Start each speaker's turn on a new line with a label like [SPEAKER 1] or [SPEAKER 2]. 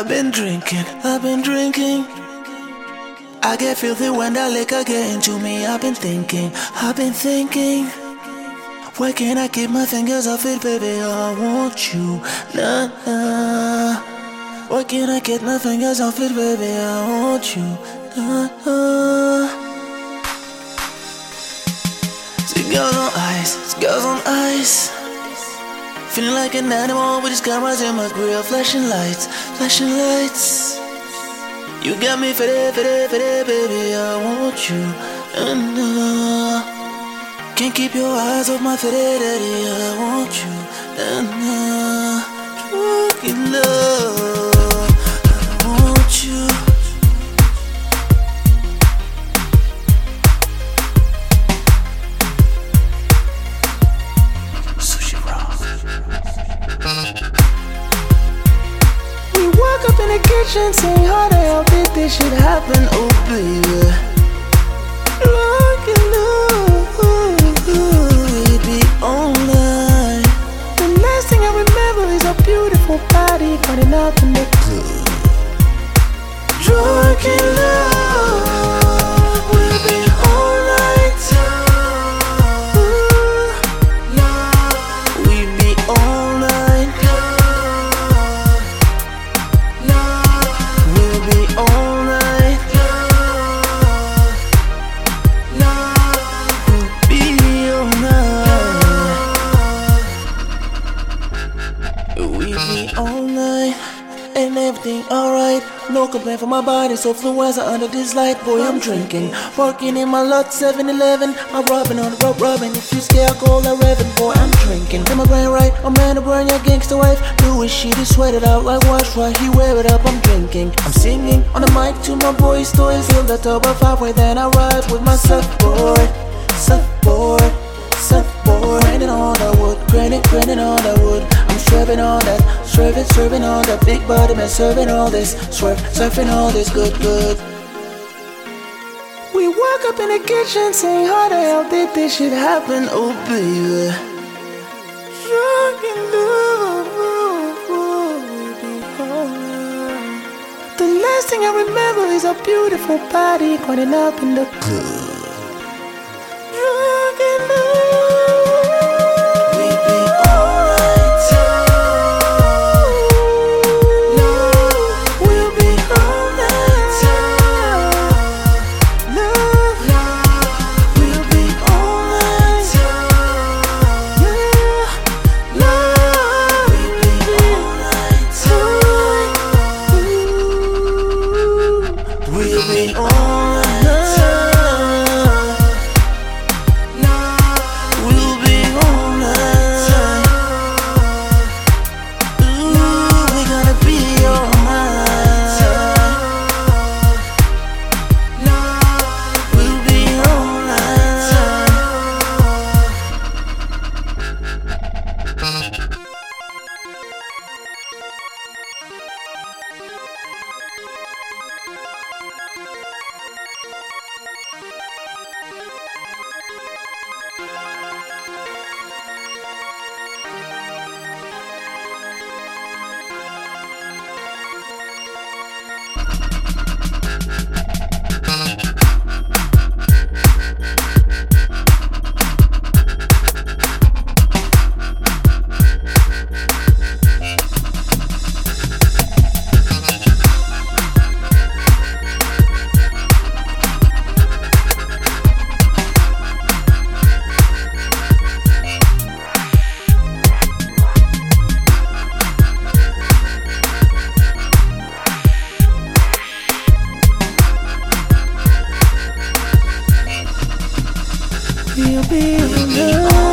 [SPEAKER 1] I've been drinking. I get filthy when that liquor get into me. I've been thinking. Why can't I keep my fingers off it, baby? I want you, nah, nah. Why can't I get my fingers off it, baby? I want you, nah, nah. See girls on ice, girls on ice. Feeling like an animal with these cameras in my grill, flashing lights. You got me fitted, baby, I want you, nah. Can't keep your eyes off my fidelity, I want you, nah. Drunk in love, I want you. Sushi Rock. We woke up in the kitchen saying, how the hell did this shit happen, oh baby? Drunk in love, we be online. The last thing I remember is a beautiful body running up in the club. Drunk in love, we'll be all night. We be all night. We'll be all night. We'll be all night. We be all night. And everything alright. No complaint for my body, so fluenza under this light. Boy, I'm drinking, working in my lot 7-Eleven. I'm rubbing on the rope, rubbing. If you scare alcohol, I revving. Boy, I'm drinking. Am I going right? I'm man to burn your gangster wife. Do his shit, he sweat it out like wash right. He wear it up, I'm drinking. I'm singing on the mic to my boys' toys. Fill the tub of halfway, then I ride with my surfboard. Grinding on the wood, grinding on the wood. I'm swerving on that, swerving on that big body man, serving all this, surfing all this good. We woke up in the kitchen saying, how the hell did this shit happen, oh baby? Drunk in love, we be alright. The last thing I remember is a beautiful body running up in the club. Drunk in love. We'll be all night. We'll be all night. Ooh, we gonna be all night. We'll be all night. We'll be alone.